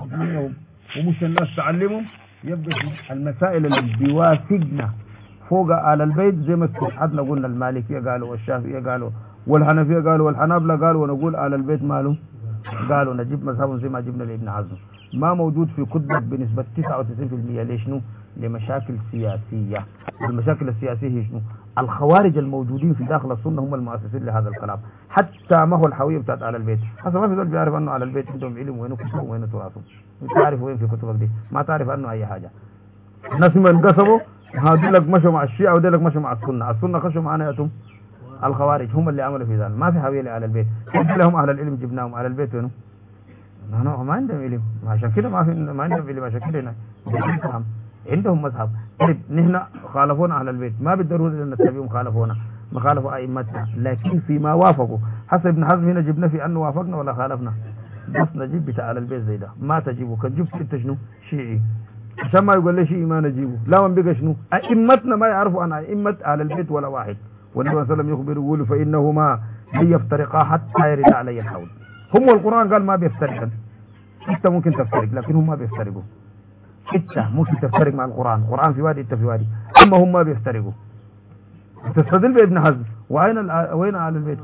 دينهم ومش الناس تعلمهم، يبقى المسائل اللي بيوافقنا فوق على البيت زي ما اتحدنا قلنا المالكية قالوا والشافعية قالوا والحنفية قالوا والحنابلة قالوا، ونقول على البيت ماله قالوا نجيب مذهبهم زي ما جبنا لابن حزم. ما موجود في كتب بنسبة 99%. ليش شنو؟ لمشاكل سياسية. والمشاكل السياسية هي شنو؟ الخوارج الموجودين في داخل السنة هم المؤسسين لهذا الكلام. حتى ما هو الحوية بتاعت على البيت، هذا ما في دول بيعرف انه على البيت عندهم علم وين كتبهم وين تراثهم. انت عارف وين في كتبك دي؟ ما تعرف عنه اي حاجة. الناس ما انقسموا، هذولك مشوا مع الشيعة ودولك مشوا مع السنة، السنة خشوا معنا ياتهم الخوارج هم اللي عملوا في ذلك. ما في حوية على البيت. لهم اهل العلم جبناهم على البيت وينهم؟ ما عندهم علم، عشان كده ما عندهم علم، عشان كده هنا عندهم مذهب. طيب نحن خالفونا اهل البيت، ما بالضروره ان نتبعهم خالفونا، ما خالفوا ائمتنا، لكن فيما وافقوا. حسب ابن حزم هنا جبنا في انه وافقنا ولا خالفنا؟ بس نجيب بتاع اهل البيت زي ده، ما تجيبه. كان جبت انت شنو؟ شيعي، عشان ما يقول لي شيعي ما نجيبه. لا من بقى شنو؟ ائمتنا ما يعرفوا عن ائمه اهل البيت ولا واحد. والنبي صلى الله عليه وسلم يخبر يقول فانهما لن يفترقا حتى يرد علي الحوض. هم القرآن قال ما بيفترقن، انت ممكن تفترق لكن هم ما بيفترقوا. انت ممكن تفترق مع القرآن في وادي انت في وادي، اما هم ما بيفترقوا. تستدل بابن حزم وين على البيت؟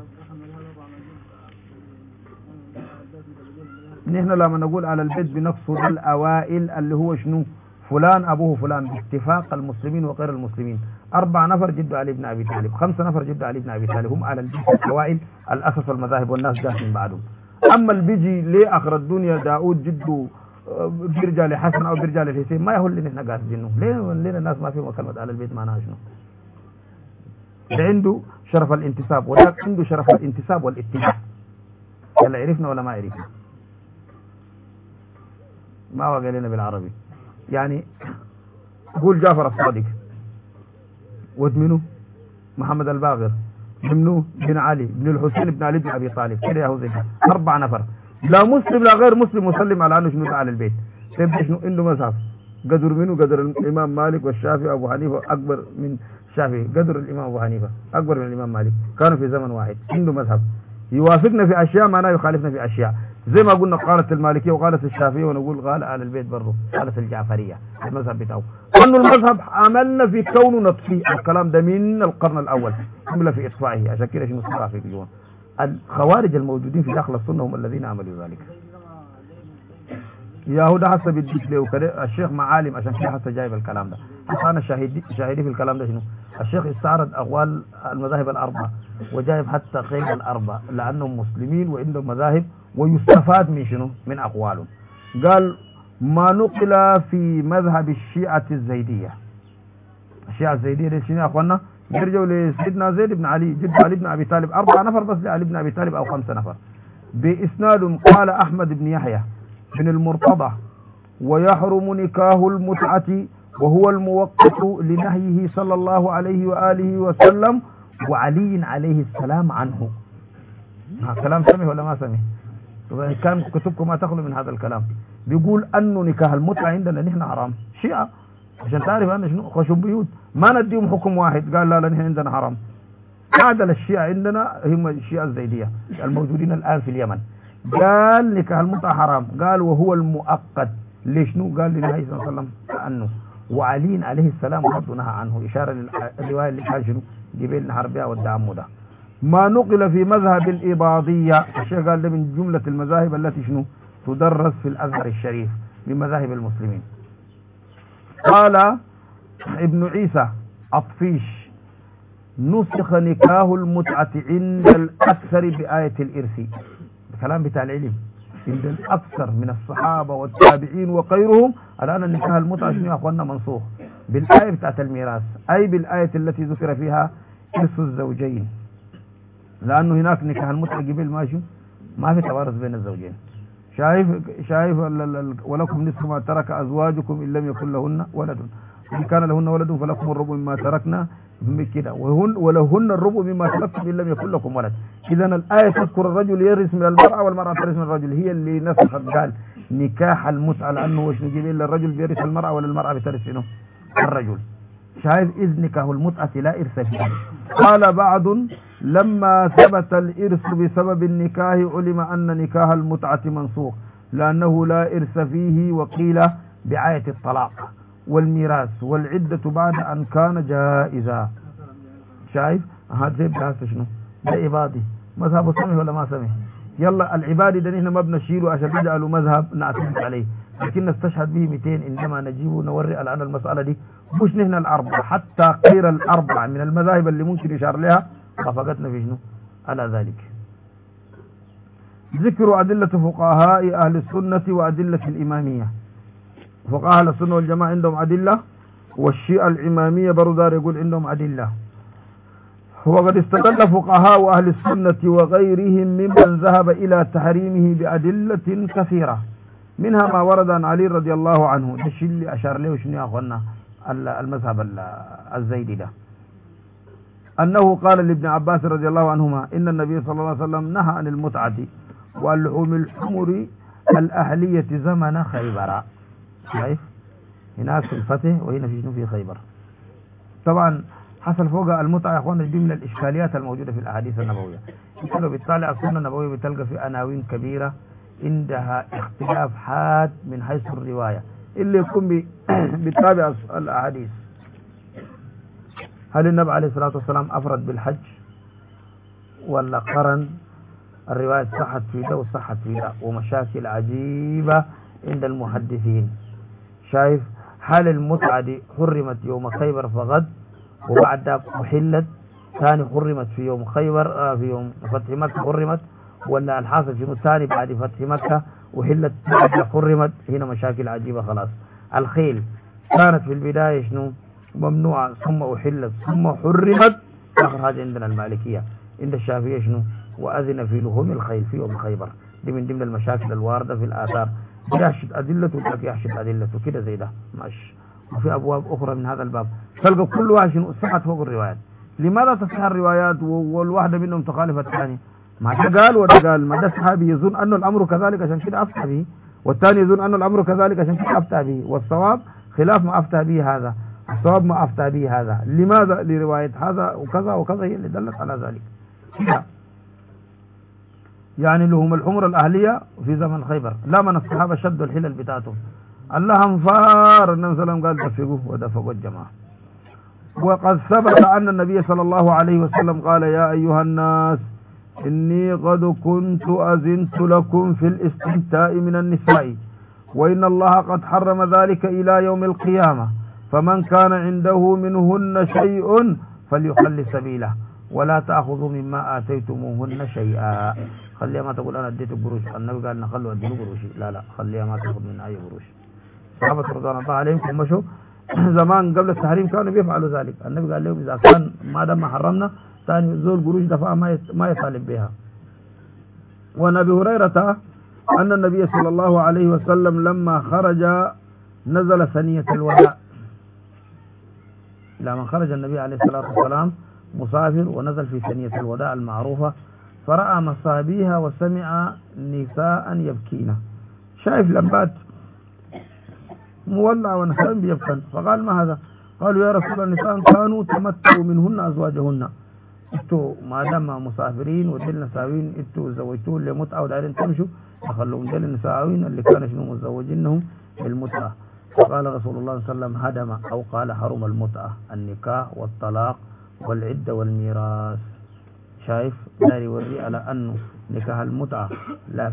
نحن لما نقول على البيت بنقصد الاوائل اللي هو شنو؟ فلان ابوه فلان باتفاق المسلمين وغير المسلمين. 4 نفر جدوا علي بن ابي طالب، 5 نفر جدوا علي بن ابي طالب، هم على البيت الاوائل الاسس والمذاهب والناس جات من بعدهم. اما اللي بيجي ليه اخر الدنيا داود جده بيرجع لحسن او بيرجع للحسين، ما يهول لنا احنا قاصدينه. ليه الناس ما فيهم كلمه على البيت معناها شنو؟ ده عنده شرف الانتساب وذاك عنده شرف الانتساب والاتباع. يلا عرفنا ولا ما عرفنا؟ ما وقع لنا بالعربي. يعني قول جعفر الصادق ود منه محمد الباقر منه بن علي بن الحسين بن علي بن ابي طالب، كده يا هو زي 4 نفر، لا مسلم لا غير مسلم مسلم على انه شنو على البيت. طيب شنو عنده مذهب؟ قدر منه قدر الامام مالك والشافعي ابو حنيفه اكبر من الشافعي، قدر الامام ابو حنيفه اكبر من الامام مالك، كانوا في زمن واحد. عنده مذهب يوافقنا في اشياء معناه يخالفنا في اشياء. زي ما قلنا قالت المالكيه وقالت الشافعيه، ونقول قال اهل البيت برضه، قالت الجعفريه المذهب بتاعه. انه المذهب عملنا في كونه نطفي الكلام ده من القرن الاول، عمل في اطفائه. عشان كده شنو صار في اليوم الخوارج الموجودين في داخل السنه هم الذين عملوا ذلك. يهودا حسب الديك له كده الشيخ معالم، عشان كده حسب جايب الكلام ده. حتى انا شاهدي في الكلام ده شنو؟ الشيخ استعرض اقوال المذاهب الاربعه وجايب حتى غير الاربعه لانهم مسلمين وعندهم مذاهب ويستفاد من شنو؟ من اقوالهم. قال ما نقل في مذهب الشيعة الزيدية. الشيعة الزيدية دي شنو يا اخوانا؟ يرجعوا لسيدنا زيد بن علي جد علي بن ابي طالب، 4 نفر بس لعلي بن ابي طالب او 5 نفر. باسناد قال احمد بن يحيى بن المرتضى ويحرم نكاح المتعة وهو الموقت لنهيه صلى الله عليه وآله وسلم وعلي عليه السلام عنه. كلام سمع ولا ما سمع؟ كان كتبكم ما تخلو من هذا الكلام. بيقول أنه نكاح المتعة عندنا نحن حرام. شيعة عشان تعرف أن شنو خشب بيوت ما نديهم حكم واحد، قال لا نحن عندنا حرام. عادل الشيعة عندنا هم الشيعة الزيدية الموجودين الآن في اليمن. قال نكاح المتعة حرام، قال وهو المؤقت. ليش نو؟ قال للنبي صلى الله عليه وسلم عنه وعلي عليه السلام برضه نهى عنه، إشارة للرواية اللي كان شنو جبيل نهر بها والدعم ده. ما نقل في مذهب الإباضية، الشيخ قال ده من جملة المذاهب التي شنو تدرس في الأزهر الشريف من مذاهب المسلمين. قال ابن عيسى أطفيش نسخ نكاح المتعة عند الأكثر بآية الإرث. الكلام بتاع العلم عند الأكثر من الصحابة والتابعين وغيرهم على أن النكاح المتعة شنو يا أخوانا منسوخ بالآية بتاعت الميراث، أي بالآية التي ذكر فيها إرث الزوجين، لأنه هناك نكاح المتعة قبل ماشي ما في توارث بين الزوجين. شايف ولكم نصف ما ترك أزواجكم إن لم يكن لهن ولد، إن كان لهن ولد فلكم الربع مما تركنا كده، ولهن الربع مما تركتم إن لم يكن لكم ولد. إذا الآية تذكر الرجل يرث من المرأة والمرأة ترث من الرجل، هي اللي نسخت قال نكاح المتعة، لأنه وش نجيب إلا الرجل بيرث المرأة ولا المرأة بترث شنو؟ الرجل. شايف إذ نكاح المتعة لا إرث فيه. قال بعض لما ثبت الإرث بسبب النكاح علم أن نكاح المتعة منسوخ، لأنه لا إرث فيه، وقيل بعاية الطلاق والميراث والعدة بعد أن كان جائزا. شايف هذا زي بحث شنو ده عبادي مذهب سمه ولا ما سمه؟ يلا العبادي ده نحن ما بنشيله عشان نجعله مذهب نعتمد عليه، لكن نستشهد به 200 عندما نجيبه نوري الآن المسألة دي مش نحن الأربعة، حتى غير الأربعة من المذاهب اللي ممكن يشار لها وافقتنا في شنو على ذلك. ذكر أدلة فقهاء أهل السنة وأدلة الإمامية. فقهاء أهل السنة والجماعة عندهم أدلة، والشيعة الإمامية برضار يقول عندهم أدلة. وقد استدل فقهاء أهل السنة وغيرهم ممن ذهب إلى تحريمه بأدلة كثيرة، منها ما ورد عن علي رضي الله عنه، ده الشيء اللي أشار له شنو يا أخوانا المذهب الزيدي ده، أنه قال لابن عباس رضي الله عنهما إن النبي صلى الله عليه وسلم نهى عن المتعة واللحوم الحمر الأهلية زمن خيبر. شايف هناك في الفتح وهنا في شنو في خيبر. طبعا حصل فوق المتعة يا اخوانا دي من الاشكاليات الموجودة في الاحاديث النبوية. انت لو بتطالع السنة النبوية بتلقى في عناوين كبيرة عندها اختلاف حاد من حيث الرواية اللي يكون بيتابع الاحاديث. هل النبي عليه الصلاة والسلام افرد بالحج ولا قرن؟ الرواية صحت في ده وصحت في ده، ومشاكل عجيبة عند المحدثين. شايف هل المتعة دي حرمت يوم خيبر فقط وبعد ذلك أحلت ثاني حرمت في يوم خيبر في يوم فتح مكة حرمت، ولا الحاصل شنو ثاني بعد فتح مكة وحلت بعد حرمت؟ هنا مشاكل عجيبة. خلاص الخيل كانت في البداية شنو ممنوعة ثم أحلت ثم حرمت، آخر حاجة عندنا المالكية. عند الشافعية شنو وأذن في لحوم الخيل في يوم خيبر. دي من ضمن المشاكل الواردة في الآثار، يحشد أدلته وتلك يحشد أدلته كده زي ده ماشي. وفي أبواب أخرى من هذا الباب تلقى كل واحد شنو صحت فوق الروايات. لماذا تصح الروايات والواحدة منهم تخالف الثانية؟ ما ده قال وده قال، ما ده صحابي يظن أن الأمر كذلك عشان كده أفتى به، والثاني يظن أن الأمر كذلك عشان كده أفتى به، والصواب خلاف ما أفتى به هذا، الصواب ما أفتى به هذا. لماذا؟ لرواية هذا وكذا وكذا هي اللي دلت على ذلك. يعني لهم الحمر الأهلية في زمن خيبر، لا من الصحابة شدوا الحلل بتاعتهم، الله انفار النبي صلى الله عليه وسلم قال دفقوه ودفقوا الجماعة. وقد ثبت أن النبي صلى الله عليه وسلم قال يا أيها الناس إني قد كنت أذنت لكم في الاستمتاع من النساء، وإن الله قد حرم ذلك إلى يوم القيامة، فمن كان عنده منهن شيء فليخل سبيله ولا تأخذوا مما آتيتموهن شيئا. خليها ما تقول أنا اديت قروش، النبي قال نخلوا اديله قروشي، لا خليها ما تأخذ من أي قروش. صحابة رضوان الله عليهم مشوا زمان قبل التحريم كانوا بيفعلوا ذلك. النبي قال لهم إذا كان ما دام حرمنا ثاني زول قروش دفع ما يطالب بها. وعن أبي هريرة أن النبي صلى الله عليه وسلم لما خرج نزل ثنية الوداع. لما خرج النبي عليه الصلاة والسلام مسافر ونزل في ثنية الوداع المعروفة، فرأى مصابيها وسمع نساء يبكين. شايف لمبات مولع ونساء بيبكن، فقال ما هذا؟ قالوا يا رسول الله النساء كانوا تمتعوا منهن أزواجهن. انتوا ما دام مسافرين ودل نساوين انتوا زوجتوه لمتعة ودارين تمشوا، فخلوهم دل النساوين اللي كانوا شنو متزوجينهم بالمتعة. فقال رسول الله صلى الله عليه وسلم هدم أو قال حرم المتعة النكاح والطلاق والعدة والميراث. شايف داري يوري على أنه نكاح المتعة لا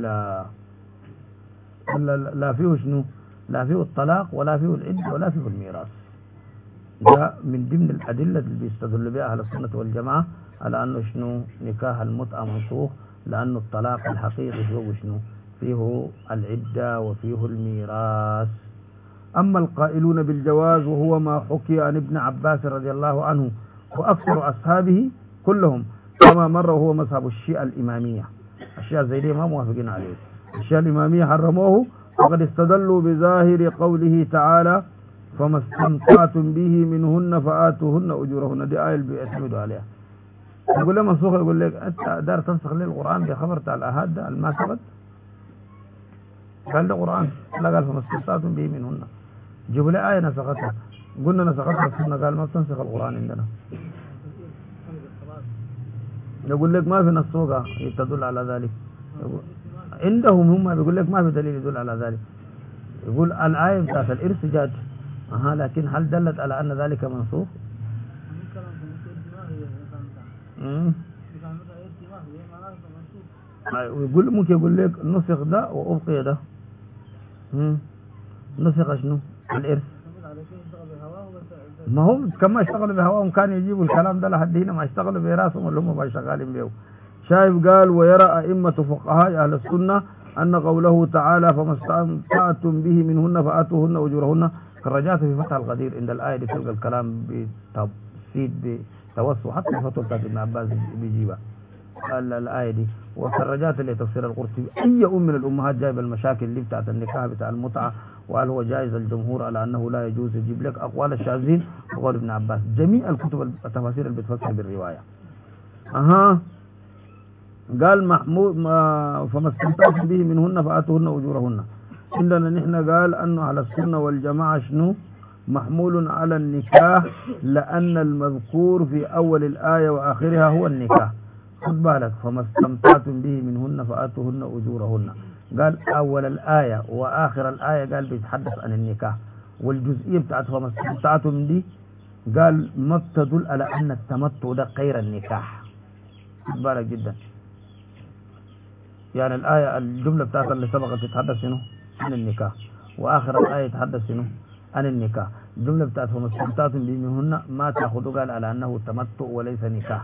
فيه شنو، لا فيه الطلاق ولا فيه العدة ولا فيه الميراث. ده من ضمن الأدلة اللي بيستدل بها أهل السنة والجماعة على أنه شنو نكاح المتعة منسوخ، لأنه الطلاق الحقيقي فيه شنو فيه العدة وفيه الميراث. أما القائلون بالجواز وهو ما حكي عن ابن عباس رضي الله عنه وأكثر أصحابه كلهم كما مر وهو مذهب الشيعة الإمامية. الشيعة الزيدية ما موافقين عليه، الشيعة الإمامية حرموه، وقد استدلوا بظاهر قوله تعالى فما استمتعتم به منهن فآتوهن أجورهن. دي آية اللي بيعتمدوا عليها. يقول له منسوخ، يقول لك أنت دار تنسخ لي القرآن بخبر تاع الآهات ده ما ثبت؟ قال ده قرآن، لا قال فما استمتعتم به منهن. جيبوا لي آية نسختها، قلنا نسختها السنة، قال ما تنسخ القرآن عندنا. يقول لك ما في نصوصة تدل على ذلك. عندهم هم بيقول لك ما في دليل يدل على ذلك. يقول الآية بتاعت الإرث جات لكن هل دلت على أن ذلك منسوخ؟ ويقول ممكن يقول لك نسخ ده وأبقي ده. نسخ شنو؟ الإرث. ما هم كما اشتغلوا بهواهم كانوا يجيبوا الكلام ده لحد هنا، ما اشتغلوا براسهم اللي هم شغالين به. شايف قال ويرى أئمة فقهاء أهل السنة أن قوله تعالى فما استمتعتم به منهن فآتوهن أجورهن كالرجعت في فتح القدير عند الآية دي تلقى الكلام بتبسيط بتوسع، حتى الفتوى بتاعت ابن عباس بيجيبها الآية دي. وكالرجعت اللي تفسير القرطبي أي من الأمهات جايب المشاكل اللي بتاعت النكاح بتاع المتعة وقال هو جائز الجمهور على أنه لا يجوز، يجيب لك أقوال الشاذين وقول ابن عباس جميع الكتب التفاسير اللي بتفسر بالرواية. قال محمود فما استمتعتم به منهن فآتوهن أجورهن. عندنا نحن قال أنه على السنة والجماعة شنو محمول على النكاح لأن المذكور في أول الآية وآخرها هو النكاح. خد بالك فما استمتعتم به منهن فآتوهن أجورهن، قال أول الآية وآخر الآية قال بيتحدث عن النكاح، والجزئية بتاعت فما استمتعتم دي قال ما بتدل على أن التمتع ده غير النكاح. خد بالك جدا، يعني الآية الجملة بتاعت اللي سبقت تتحدث شنو عن النكاح، وآخر الآية تتحدث شنو عن النكاح. الجملة بتاعت فما استمتعتم به منهن ما تأخذوا قال على أنه تمتع وليس نكاح.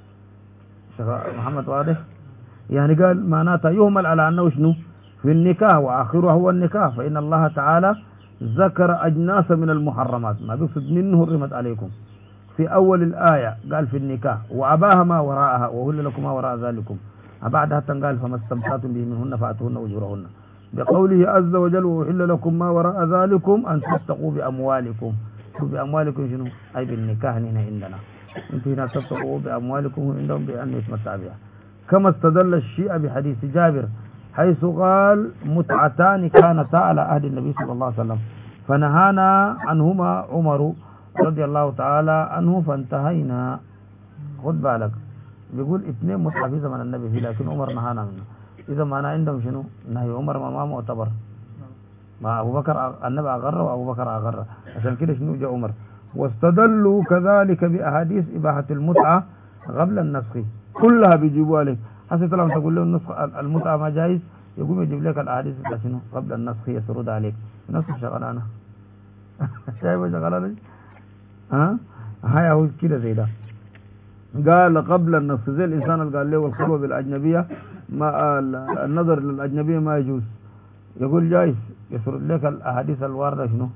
محمد واضح؟ يعني قال معناتها يهمل على أنه شنو في النكاح وآخره هو النكاح، فإن الله تعالى ذكر أجناس من المحرمات ما بيقصد منه حرمت عليكم في أول الآية، قال في النكاح وأباها ما وراءها وهل لكم ما وراء ذلكم، بعدها قال فما استمتعتم به منهن فآتوهن أجورهن بقوله عز وجل وحل لكم ما وراء ذلكم أن تتقوا بأموالكم. بأموالكم شنو أي بالنكاح هنا عندنا، انتم هنا تتقوا بأموالكم عندهم بأن يتمتع بها. كما استدل الشيعة بحديث جابر حيث قال متعتان كانتا على عهد النبي صلى الله عليه وسلم فنهانا عنهما عمر رضي الله تعالى عنه فانتهينا. خد بالك بيقول اثنين متعة في زمن النبي فيه لكن عمر نهانا منه. إذا ما أنا عندهم شنو نهي عمر ما معتبر، مع أبو بكر النبي أغر وأبو بكر أغر، عشان كده شنو جاء عمر. واستدلوا كذلك بأحاديث إباحة المتعة قبل النسخ كلها بيجيبوها لك. حسيت لما تقول له النسخ المتعة ما جايز يقوم يجيب لك الأحاديث بتاع شنو قبل النسخ يسرد عليك. نسخ شغلانة شايف شغلانة هاي هو كده زي ده. قال قبل النسخ زي الإنسان اللي قال له الخلوة بالأجنبية ما النظر للأجنبية ما يجوز، يقول جايز يسرد لك الأحاديث الواردة شنو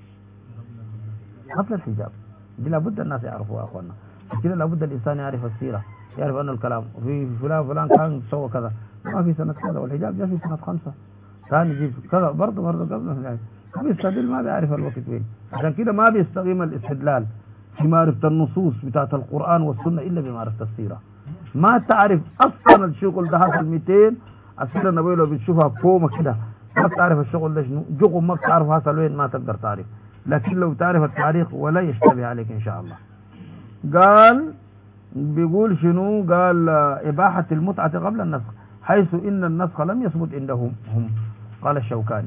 قبل الحجاب. دي لابد الناس يعرفوها أخوانا، كده لابد الإنسان يعرف السيرة، يعرف أن الكلام في فلان كان سوى كذا ما في سنة كذا والحجاب جاء في سنة 5 كان يجيب كذا برضه قبل الحجاب. ما بيستدل ما بيعرف الوقت وين، عشان كده ما بيستقيم الاستدلال في معرفة النصوص بتاعت القرآن والسنة إلا بمعرفة السيرة. ما تعرف أصلا الشغل ده حصل 200 السيرة النبوية لو بتشوفها كومة كده ما بتعرف الشغل ده شنو جغم، ما بتعرف حصل وين ما تقدر تعرف، لكن لو تعرف التاريخ ولا يشتبه عليك إن شاء الله. قال بيقول شنو قال إباحة المتعة قبل النسخ حيث إن النسخ لم يثبت عندهم هم. قال الشوكاني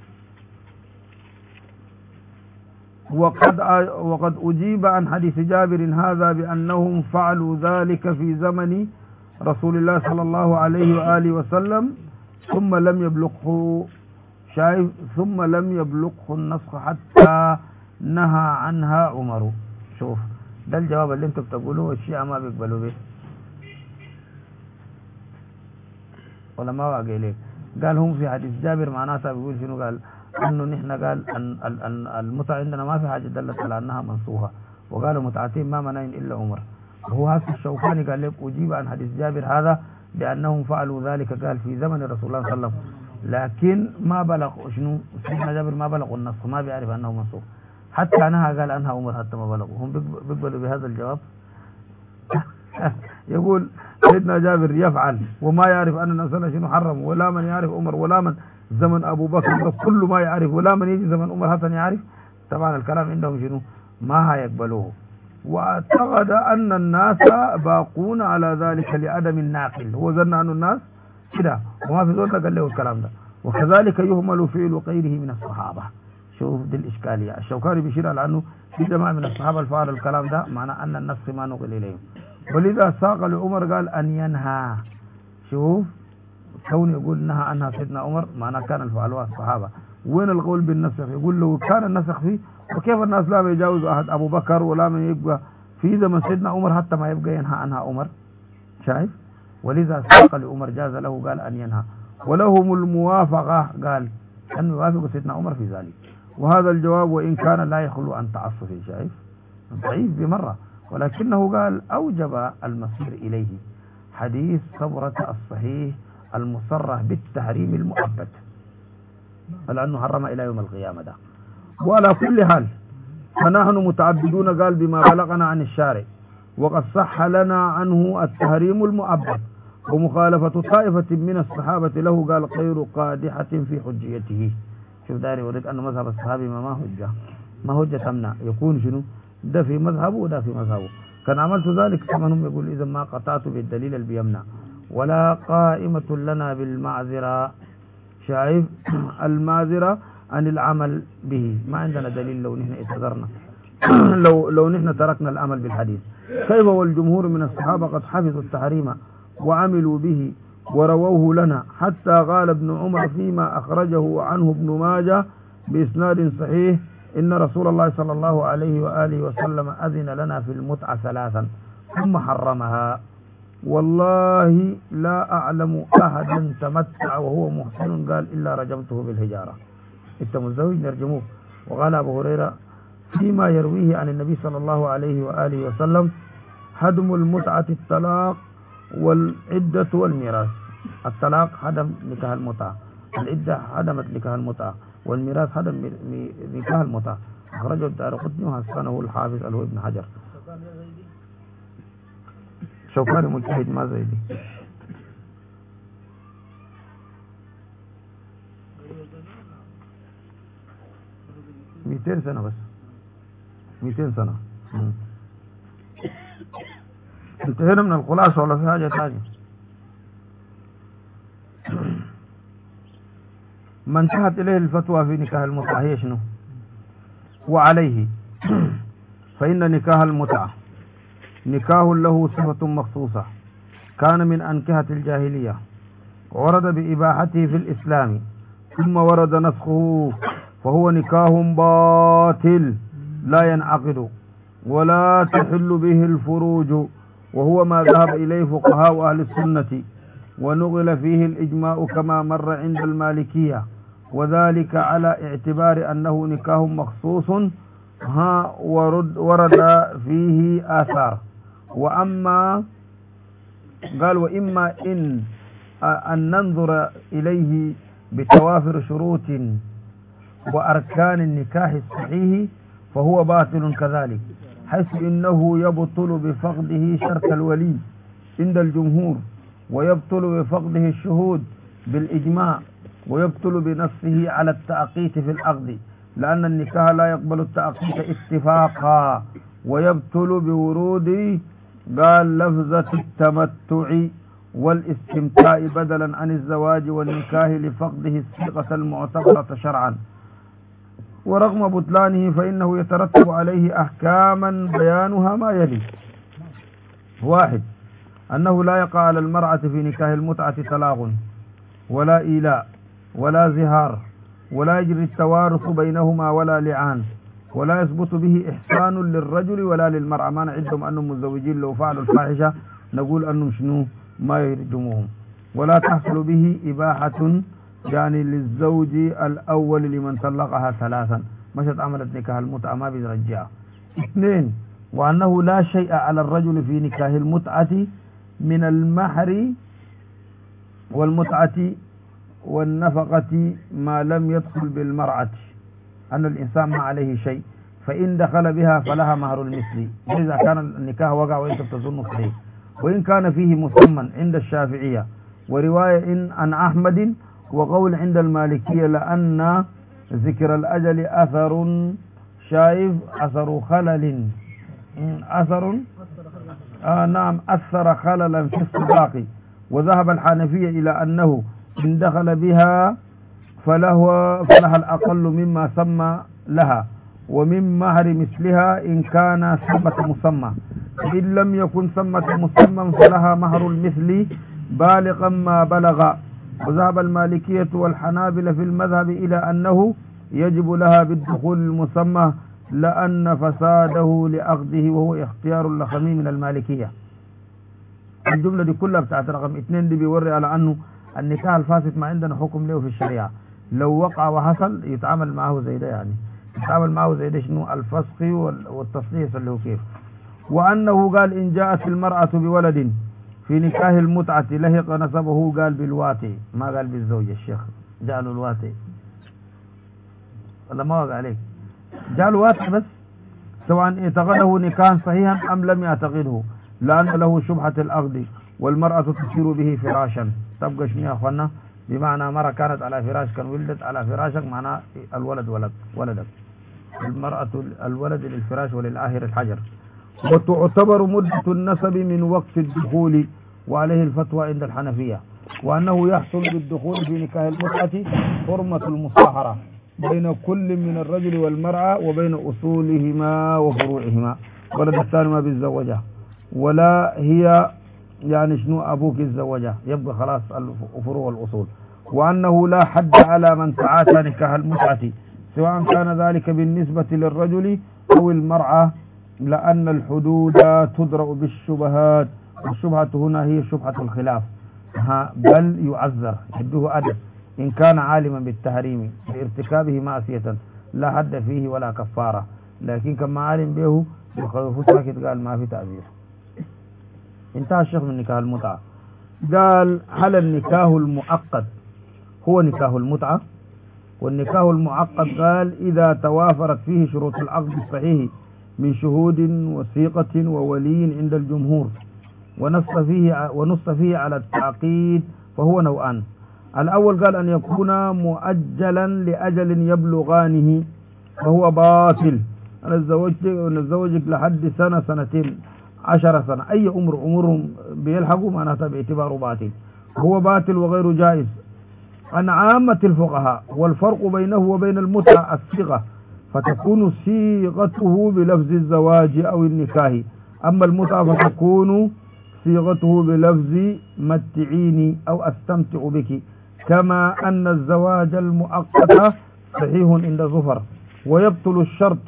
وقد أجيب عن حديث جابر هذا بأنهم فعلوا ذلك في زمن رسول الله صلى الله عليه وآله وسلم ثم لم يبلغه شايف ثم لم يبلغه النسخ حتى نهى عنها عمر. شوف ده الجواب اللي انتم بتقولوه الشيعة ما بيقبلوا به ولا ما واقع ليه. قال هم في حديث جابر معناتها بيقول شنو قال انه نحن قال ان المتعة عندنا ما في حاجة دلت على انها منسوخة، وقالوا متعتين ما منعين الا عمر. وهو هذا الشوكاني قال لك اجيب عن حديث جابر هذا بانهم فعلوا ذلك قال في زمن رسول الله صلى الله عليه وسلم، لكن ما بلغ شنو سيدنا جابر ما بلغ النسخ ما بيعرف انه منسوخ حتى انها قال انها عمر حتى ما بلغوا. هم بيقبلوا بهذا الجواب يقول سيدنا جابر يفعل وما يعرف ان النبي شنو حرم، ولا من يعرف عمر ولا من زمن ابو بكر كل ما يعرف، ولا من يجي زمن عمر حسن يعرف. طبعا الكلام عندهم شنو ما هيقبلوه. واعتقد ان الناس باقون على ذلك لعدم الناقل، هو ظن ان الناس كده وما في زول قال له الكلام ده. وكذلك يهمل فعل غيره من الصحابة. شوف دي الإشكالية. الشوكاني بيشير على أنه في جماعة من الصحابة الفعل الكلام ده معنى أن النص ما نقل إليهم، ولذا ساق لعمر قال أن ينهى. شوف كون يقول نهى عنها سيدنا عمر معنى كان الفعلوها الصحابة. وين القول بالنسخ؟ يقول له كان النسخ فيه، وكيف الناس لا يجاوز أحد أبو بكر ولا من يبقى في زمن سيدنا عمر حتى ما يبقى ينهى عنها عمر. شايف؟ ولذا ساق لعمر جاز له قال أن ينهى، ولهم الموافقة قال أن يوافق سيدنا عمر في ذلك. وهذا الجواب وإن كان لا يخلو عن تعصف. شايف؟ ضعيف بمرة، ولكنه قال أوجب المصير إليه حديث صبرة الصحيح المصرح بالتحريم المؤبد، لأنه حرم إلى يوم القيامة ده. وعلى كل حال فنحن متعبدون قال بما بلغنا عن الشارع، وقد صح لنا عنه التحريم المؤبد، ومخالفة طائفة من الصحابة له قال غير قادحة في حجيته. شوف داري يوريك أن مذهب الصحابي ما حجة، ما حجة تمنع يكون شنو ده في مذهبه وده في مذهبه. كان عملت ذلك كمنهم يقول إذا ما قطعت بالدليل اللي بيمنع، ولا قائمة لنا بالمعذرة. شايف؟ المعذرة عن العمل به، ما عندنا دليل لو نحن اتذرنا لو نحن تركنا العمل بالحديث. كيف والجمهور من الصحابة قد حفظوا التحريم وعملوا به ورووه لنا، حتى قال ابن عمر فيما أخرجه عنه ابن ماجه بإسناد صحيح إن رسول الله صلى الله عليه وآله وسلم أذن لنا في المتعة 3 ثم حرمها. والله لا أعلم أحدا تمتع وهو محسن قال إلا رجمته بالهجارة. انت متزوج نرجموه. وقال أبو هريرة فيما يرويه عن النبي صلى الله عليه وآله وسلم هدم المتعة الطلاق والعدة والميراث. الطلاق هدم نكاح المتعة، العدة هدمت نكاح المتعة، والميراث هدم نكاح المتعة. أخرجه الدارقطني وحسنه الحافظ اللي هو ابن حجر. شوكاني مجتهد ما زي دي. 200 سنة بس، 200 سنة. انتهينا من الخلاصة ولا في حاجة تانية؟ ما انتهت إليه الفتوى في نكاح المتعة هي شنو؟ وعليه فإن نكاح المتعة نكاح له صفة مخصوصة كان من أنكحة الجاهلية، ورد بإباحته في الإسلام ثم ورد نسخه، فهو نكاح باطل لا ينعقد ولا تحل به الفروج، وهو ما ذهب إليه فقهاء أهل السنة، ونقل فيه الإجماع كما مر عند المالكية، وذلك على اعتبار أنه نكاح مخصوص ورد فيه آثار. وأما قال وإما أن ننظر إليه بتوافر شروط وأركان النكاح الصحيح فهو باطل كذلك، حيث إنه يبطل بفقده شرط الولي عند الجمهور، ويبطل بفقده الشهود بالإجماع، ويبطل بنفسه على التأقيت في العقد، لأن النكاح لا يقبل التأقيت اتفاقا، ويبطل بورود قال لفظة التمتع والاستمتاع بدلا عن الزواج والنكاح لفقده الصيغة المعتبرة شرعا. ورغم بطلانه فإنه يترتب عليه أحكاما بيانها ما يلي: 1. أنه لا يقع على المرأة في نكاح المتعة طلاق ولا إيلاء ولا زهار، ولا يجري التوارث بينهما ولا لعان، ولا يثبت به إحسان للرجل ولا للمرأة. ما نعدهم أنهم متزوجين لو فعلوا الفاحشة نقول أنهم شنو ما يرجموهم. ولا تحصل به إباحة يعني للزوج الأول لمن طلقها 3 مشت عملت نكاح المتعة ما بيرجعها. 2. وأنه لا شيء على الرجل في نكاح المتعة من المهر والمتعة والنفقة ما لم يدخل بالمرأة، أن الإنسان ما عليه شيء، فإن دخل بها فلها مهر المثل، إذا كان النكاح وقع وإنت تظن صحيح. وإن كان فيه مسمى عند الشافعية، ورواية عن أحمد، وقول عند المالكية لأن ذكر الأجل أثر شايف أثر خلل أثر نعم أثر خللا في الصداق، وذهب الحنفية إلى أنه إن دخل بها فلها الأقل مما سمى لها ومن مهر مثلها إن كان ثمة مسمى، إن لم يكن ثمة مسمى فلها مهر المثل بالغا ما بلغ. وذهب المالكية والحنابلة في المذهب إلى أنه يجب لها بالدخول المسمى لأن فساده لأخذه، وهو اختيار اللخمي من المالكية. الجملة دي كلها بتاعت رقم 2 دي بيوري على أنه النكاح الفاسد ما عندنا حكم له في الشريعة، لو وقع وحصل يتعامل معه زي ده، يعني يتعامل معه زي ده شنو الفسخ والتصليح اللي هو كيف. وأنه قال إن جاءت المرأة بولد في نكاح المتعة لهق نسبه، قال بالواتي ما قال بالزوج. الشيخ جعلوا الواتي ولا ما وقع عليك، جعلوا واتي بس، سواء اعتقده نكاحا صحيحا أم لم يعتقده، لأن له شبهة الأخذ والمرأة تصير به فراشا. تبقى شنو يا أخوانا؟ بمعنى مرة كانت على فراش كان ولدت على فراشك، معناه الولد ولدك، المرأة الولد للفراش وللآخر الحجر. وتعتبر مدة النسب من وقت الدخول، وعليه الفتوى عند الحنفية. وأنه يحصل بالدخول في نكاح المتعة حرمة المصاهرة بين كل من الرجل والمرأة وبين أصولهما وفروعهما. ولد الثاني ما بيتزوجها ولا هي يعني شنو أبوك الزوجة، يبقى خلاص الفروع والأصول. وأنه لا حد على من تعاتى نكاح المتعة سواء كان ذلك بالنسبة للرجل أو المرأة، لأن الحدود تدرأ بالشبهات، والشبهة هنا هي شبهة الخلاف، بل يعذر حده أدب إن كان عالما بالتحريم لارتكابه معصية لا حد فيه ولا كفارة، لكن كما عالم به يخوف ساكت قال ما في تعذير. انتهى الشيخ من نكاح المتعة. قال هل النكاح المؤقت هو نكاح المتعة؟ والنكاح المعقد قال إذا توافرت فيه شروط العقد الصحيح من شهود وثيقة وولي عند الجمهور ونص فيه على التعقيد، فهو نوعان. الأول قال أن يكون مؤجلا لأجل يبلغانه فهو باطل. أنا زوجك لحد سنة سنتين 10 سنة، أي أمورهم بيلحقوا معناتها باعتباره باطل، هو باطل وغير جائز عن عامة الفقهاء. والفرق بينه وبين المتعة الصيغة، فتكون صيغته بلفظ الزواج أو النكاح، أما المتعة فتكون صيغته بلفظ متعيني أو أستمتع بك، كما أن الزواج المؤقت صحيح عند ظفر ويبطل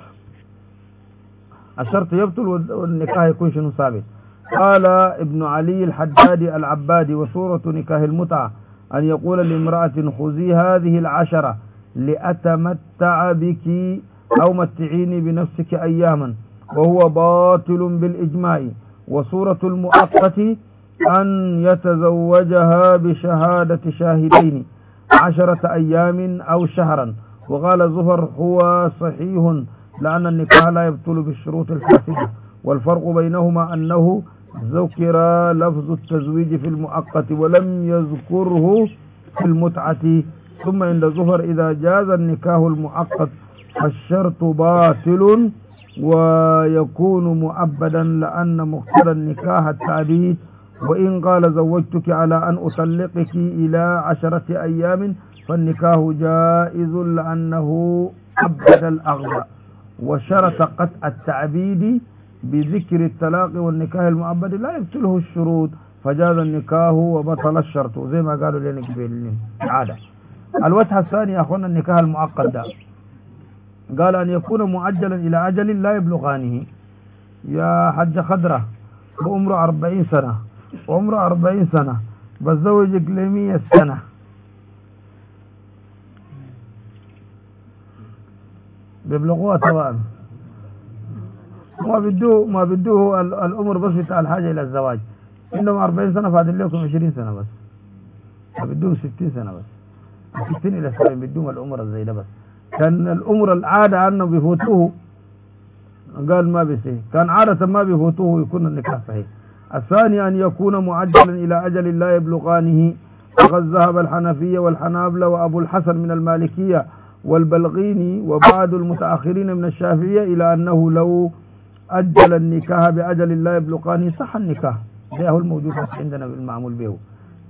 الشرط يبطل والنكاح يكون شنو ثابت. قال ابن علي الحدادي العبادي وصورة نكاح المتعة أن يقول لامرأة خذي هذه 10 لأتمتع بك أو متعيني بنفسك أياما، وهو باطل بالإجماع. وصورة المؤقت أن يتزوجها بشهادة شاهدين 10 أيام أو شهرا. وقال زفر هو صحيح لأن النكاح لا يبطل بالشروط الفاسدة، والفرق بينهما أنه ذكر لفظ التزويج في المؤقت ولم يذكره في المتعة. ثم عند زفر إذا جاز النكاح المؤقت فالشرط باطل ويكون مؤبدا، لأن مقتضى النكاح التعبيد. وإن قال زوجتك على أن أطلقك إلى 10 أيام فالنكاح جائز لأنه أبد الأغضى، وشرط قطع التعبيد بذكر الطلاق والنكاح المؤبد لا يبطله الشروط، فجاز النكاح وبطل الشرط زي ما قالوا لنا قبل عادة. الوجه الثاني يا أخوانا النكاح المؤقت ده قال أن يكون معجلا إلى أجل لا يبلغانه. يا حج خضرة وعمره 40 سنة وعمره 40 سنة بتزوجك ل100 سنة، بيبلغوها طبعا، ما بدوه الأمر بس بتاع الحاجة إلى الزواج. عندهم 40 سنة فاضل لكم 20 سنة بس، ما بدوه 60 سنة بس، 60 إلى 70 بدوهم الأمر زي ده بس. كان الأمر العادة عنه بيفوتوه، قال ما بيصير، كان عادة ما بيفوتوه يكون النكاح صحيح. الثاني أن يكون معجلا إلى أجل لا يبلغانه، وقد ذهب الحنفية والحنابلة وأبو الحسن من المالكية والبلغيني وبعض المتأخرين من الشافعية إلى أنه لو أجل النكاح بأجل لا يبلغانه صح النكاح، ده هو الموجود عندنا بالمعمول به.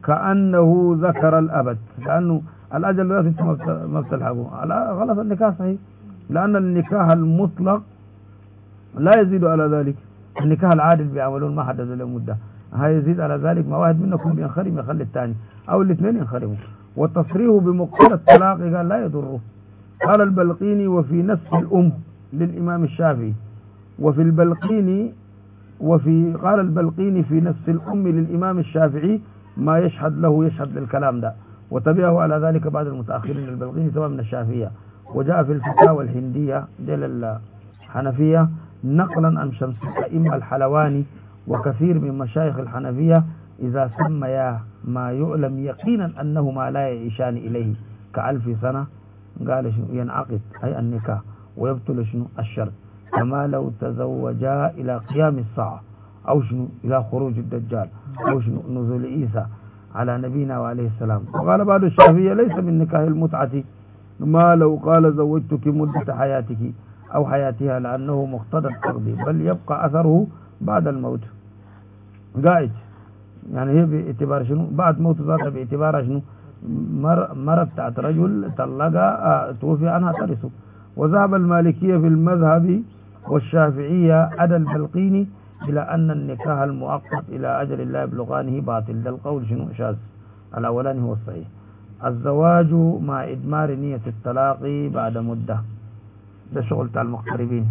كأنه ذكر الأبد، لأنه الأجل لا ما بتلحقه. غلط، النكاح صحيح، لأن النكاح المطلق لا يزيد على ذلك. النكاح العادل بيعملون ما حدد له مدة، هاي يزيد على ذلك ما واحد منكم بينخرم يخلي الثاني أو الاثنين ينخرموا. والتصريح بمقتضى الطلاق قال لا يضره. قال البلقيني وفي نفس الأم للإمام الشافعي، وفي البلقيني قال البلقيني في نفس الأم للإمام الشافعي ما يشهد له يشهد للكلام ده، وتبعه على ذلك بعد المتأخرين. البلقيني سواء من الشافعية، وجاء في الفتاوى الهندية ديال الحنفية نقلا عن شمس الأئمة الحلواني وكثير من مشايخ الحنفية إذا سميا ما يعلم يقينا أنهما لا يعيشان إليه ك1000 سنة قال شنو ينعقد أي النكاح ويبطل شنو الشرط، كما لو تزوجا إلى قيام الساعة أو شنو إلى خروج الدجال أو شنو نزول عيسى على نبينا وعليه السلام. وقال بعض الشافعية ليس من نكاح المتعة ما لو قال زوجتك مدة حياتك أو حياتها، لأنه مقتضى التقدير، بل يبقى أثره بعد الموت قاعد. يعني هي باعتبار شنو بعد موت ذاتها، باعتبار شنو مرة بتاعت رجل طلقها توفي عنها ترثه. وذهب المالكية في المذهب والشافعية عدا البلقيني إلى أن النكاح المؤقت إلى أجل الله يبلغانه باطل. ده القول شنو شاذ، الأولاني هو الصحيح. الزواج مع إدمار نية الطلاق بعد مدة، ده شغل بتاع المغتربين،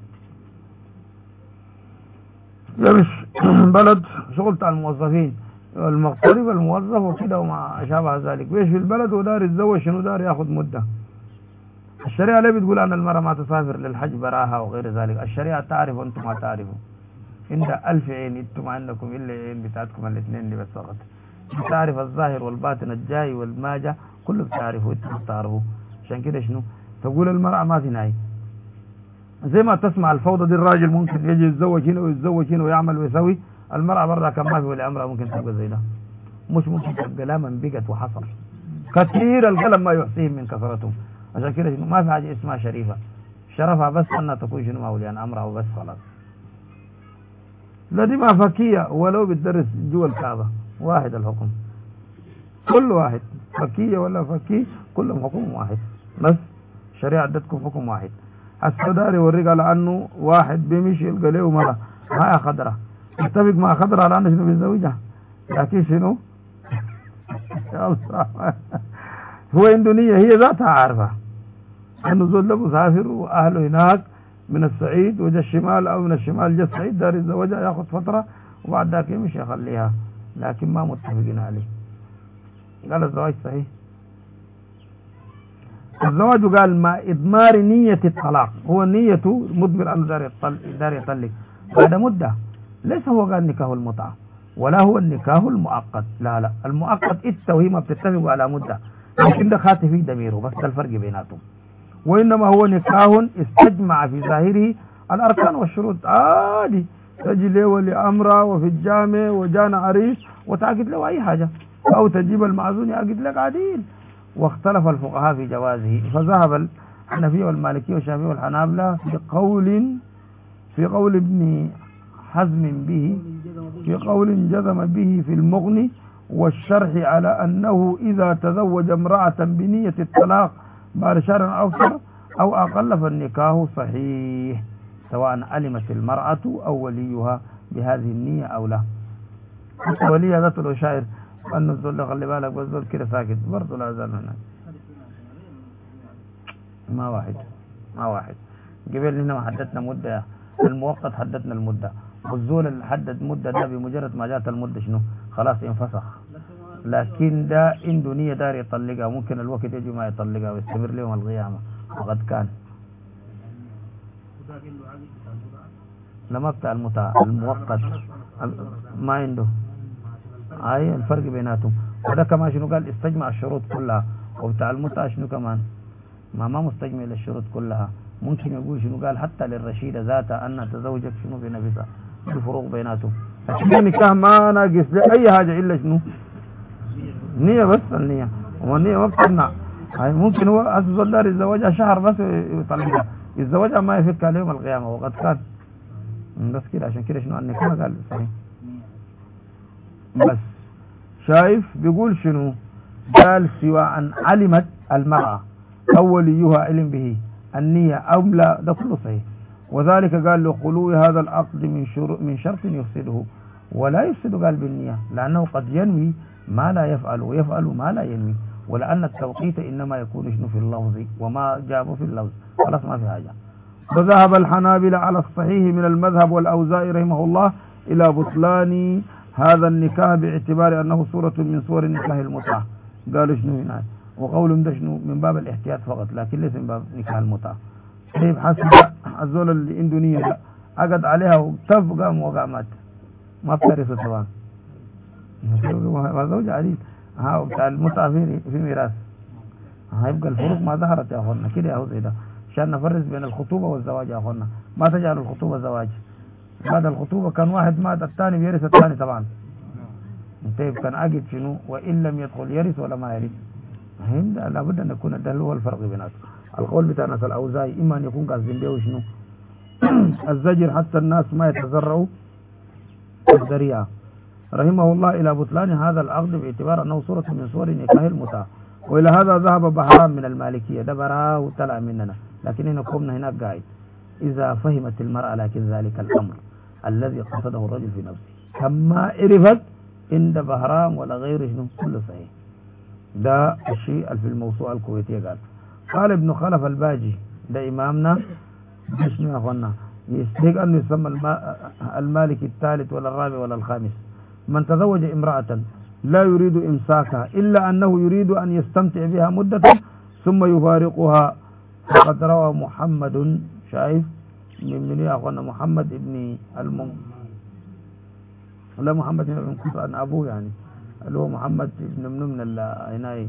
ده مش بلد، شغل بتاع الموظفين. المغترب الموظف وكده وما شابه ذلك بيش في البلد ودار يتزوج شنو دار ياخذ مدة. الشريعة ليه بتقول أن المرأة ما تسافر للحج براها وغير ذلك؟ الشريعة تعرف وأنتم ما تعرفوا. عند 1000 عين انتم ما عندكم إلا عين بتاعتكم الاثنين اللي بس فقط. تعرف الظاهر والباطن الجاي والماجة كله بتعرفوا انتم بتعرفوا. عشان كده شنو تقول المرأة ما في نهاية. زي ما تسمع الفوضى دي، الراجل ممكن يجي يتزوج هنا ويتزوج هنا ويعمل ويسوي، المرأة برضه كان ما في ولا عمرها ممكن تبقى زي ده. مش ممكن تبقى لا من بقت وحصل كثير القلم ما يحصيهم من كثرتهم. عشان كده شنو ما في حاجة اسمها شريفة، شرفها بس أنها تكون شنو موليان أمرها وبس خلاص. لا دي ما فكية ولو بتدرس جوا الكعبة واحد الحكم، كل واحد فكية ولا فكي كلهم حكم واحد، بس الشريعة ادتكم حكم واحد. السوداري يوريك على انه واحد بيمشي يلقى له مرة معها خضرة، يتفق مع خضرة على انه شنو بيتزوجها، لكن شنو هو عنده نية هي ذاتها عارفة انه زول ده مسافر واهله هناك من الصعيد وجا الشمال او من الشمال جا الصعيد دار يتزوجها ياخذ فترة وبعد ذاك يمشي يخليها، لكن ما متفقين عليه. قال الزواج صحيح. الزواج قال مع إضمار نية الطلاق، هو نيته مدبر أنه دار يطلق بعد مدة. ليس هو قال نكاح المتعة ولا هو النكاح المؤقت، لا المؤقت وهي ما بتتفقوا على مدة، لكن ده خاتي فيه دميره بس ده الفرق بيناتهم. وإنما هو نكاح استجمع في ظاهره الأركان والشروط عادي، تجي له ولي أمره وفي الجامع وجانا عريس وتعقد له أي حاجة، أو تجيب المعزون يعقد لك عديل. واختلف الفقهاء في جوازه، فذهب الحنفية والمالكية والشافعية والحنابلة في قول ابن حزم به، في قول جزم به في المغني والشرح على أنه إذا تزوج امرأة بنية الطلاق بعد شهر أو أكثر أو أقل فالنكاح صحيح سواء علمت المرأة أو وليها بهذه النية أو لا. ولي ذات له شاعر أن الزول خلي بالك بس زول كده ساكت برضه لا زال هناك ما واحد قبل هنا ما حددنا مدة، المؤقت حددنا المدة، والزول اللي حدد مدة ده بمجرد ما جات المدة شنو خلاص ينفسخ. لكن ده عنده نية دار يطلقها ممكن الوقت يجي ما يطلقها ويستمر لهم القيامة وقد كان. لما بتاع المتعة المؤقت ما عنده اي الفرق بيناتهم. وده كمان شنو قال استجمع الشروط كلها، وبتاع المتعة شنو كمان ما مستجمع للشروط كلها. ممكن يقول شنو قال حتى للرشيدة ذاتها أن تزوجك شنو بنفسها الفروق بيناتهم. لكن النكاح ما ناقص لأي حاجة إلا شنو نية بس، النية والنية ما بتمنع. ممكن هو أسوأ دار يتزوجها شهر بس يطلقها، يتزوجها ما يفك على يوم القيامة وقد كان. بس كده عشان كده شنو النكاح قال صحيح. بس شايف بيقول شنو؟ قال سواء أن علمت المرأة أو وليها علم به النية أو لا، ده كله صحيح. وذلك قال له خلو هذا العقد من شرط يفسده، ولا يفسد قال بالنية، لأنه قد ينوي ما لا يفعل ويفعل ما لا ينوي، ولأن التوقيت إنما يكون شنو في اللفظ وما جابه في اللفظ، خلاص ما في حاجة. وذهب الحنابلة على الصحيح من المذهب والأوزاعي رحمه الله إلى بطلان هذا النكاح باعتبار أنه صورة من صور النكاح المتعة. قالوا شنو هنا؟ وقولهم ده شنو؟ من باب الاحتياط فقط، لكن ليس من باب نكاح المتعة. طيب حسب الزول الاندونية عقد عليها وتف قام وقع مات، ما بتعرفه طبعا، ما زوج عديد ها بتاع المتعة في ميراث، هيبقى الفروق ما ظهرت يا اخوانا كده يا زي ده، عشان نفرز بين الخطوبة والزواج يا اخوانا، ما تجعل الخطوبة زواج. بعد الخطوبة كان واحد مات الثاني بيرث الثاني طبعا. طيب كان عقد شنو؟ وإن لم يدخل يرث ولا ما يرث. لابد أن يكون ده هو الفرق بيناتهم. القول بتاع ناس الأوزاعي إما أن يكون قاصدين به شنو؟ الزجر حتى الناس ما يتزرعوا الذريعة. رحمه الله إلى بطلان هذا العقد باعتبار أنه صورة من صور نكاح المتعة. وإلى هذا ذهب بهرام من المالكية، ده براه وطلع مننا، لكن هنا قمنا هناك قاعد. إذا فهمت المرأة لكن ذلك الأمر الذي قصده الرجل في نفسه كما عرفت عند بهرام ولا غيره شنو كله صحيح. ده الشيء في الموسوعة الكويتية. قال ابن خلف الباجي ده إمامنا شنو يا أخوانا؟ يستحق أن يسمى المالك الثالث ولا الرابع ولا الخامس. من تزوج امرأة لا يريد إمساكها إلا أنه يريد أن يستمتع بها مدة ثم يفارقها فقد روى محمد، شايف من يا أخوانا؟ محمد ابن لا محمد بن قصر عن أبوه يعني، اللي هو محمد بن من العناية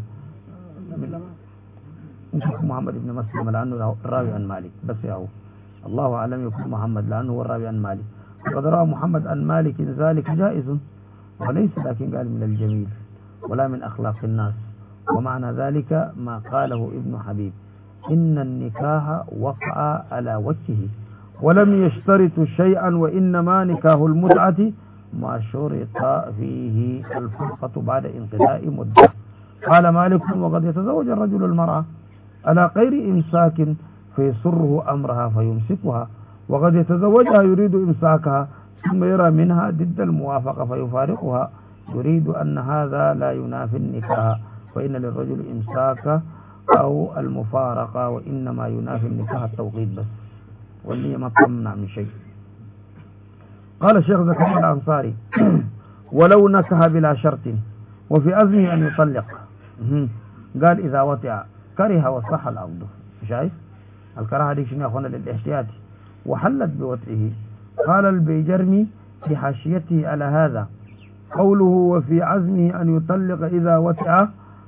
محمد بن مسلم لأنه الراوي عن مالك، بس يا هو الله أعلم يكون محمد لأنه هو الراوي عن مالك. وقد روى محمد عن مالك ذلك جائز وليس لكن قال من الجميل ولا من أخلاق الناس. ومعنى ذلك ما قاله ابن حبيب إن النكاح وقع على وجهه ولم يشترط شيئا، وإنما نكاح المتعة ما شرط فيه الفرقة بعد انقضاء مدة. قال مالك وقد يتزوج الرجل المرأة على غير إمساك فيسره أمرها فيمسكها، وقد يتزوجها يريد إمساكها ثم يرى منها ضد الموافقة فيفارقها، يريد أن هذا لا ينافي النكاح، فإن للرجل إمساك أو المفارقة، وإنما ينافي النكاح التوقيت بس، والنية ما تمنع من شيء. قال الشيخ زكريا الأنصاري ولو نكح بلا شرط وفي أذنه أن يطلق، قال إذا وطئ كره وصح العقد. شايف الكراهة دي شنو يا أخوانا؟ للاحتياط وحلت بوطئه. قال البيجرمي في حاشيته على هذا قوله وفي عزمه أن يطلق إذا وطئ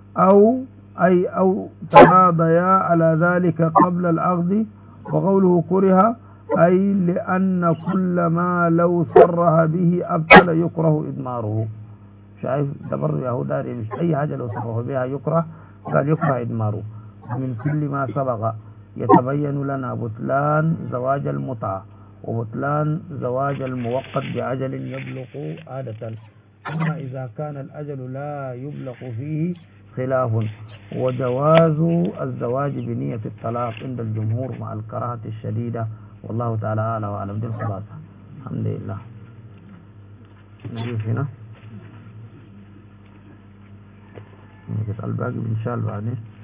أو تراضيا على ذلك قبل العقد، وقوله كره أي لأن كل ما لو صرها به أبطل يكره إدماره. شايف دبر يهوداري مش أي حاجة لو صرها بها يكره، قال يكره إدماره. من كل ما سبق يتبين لنا بطلان زواج المتعة وبطلان زواج الموقت بعجل يبلغ عادة. أما إذا كان الأجل لا يبلغ فيه خلاف، وجواز الزواج بنية الطلاق عند الجمهور مع الكراهة الشديدة، والله تعالى أعلى وأعلم. دي الخلاصة. الحمد لله. نجيب هنا الباقي بنشال بعدين.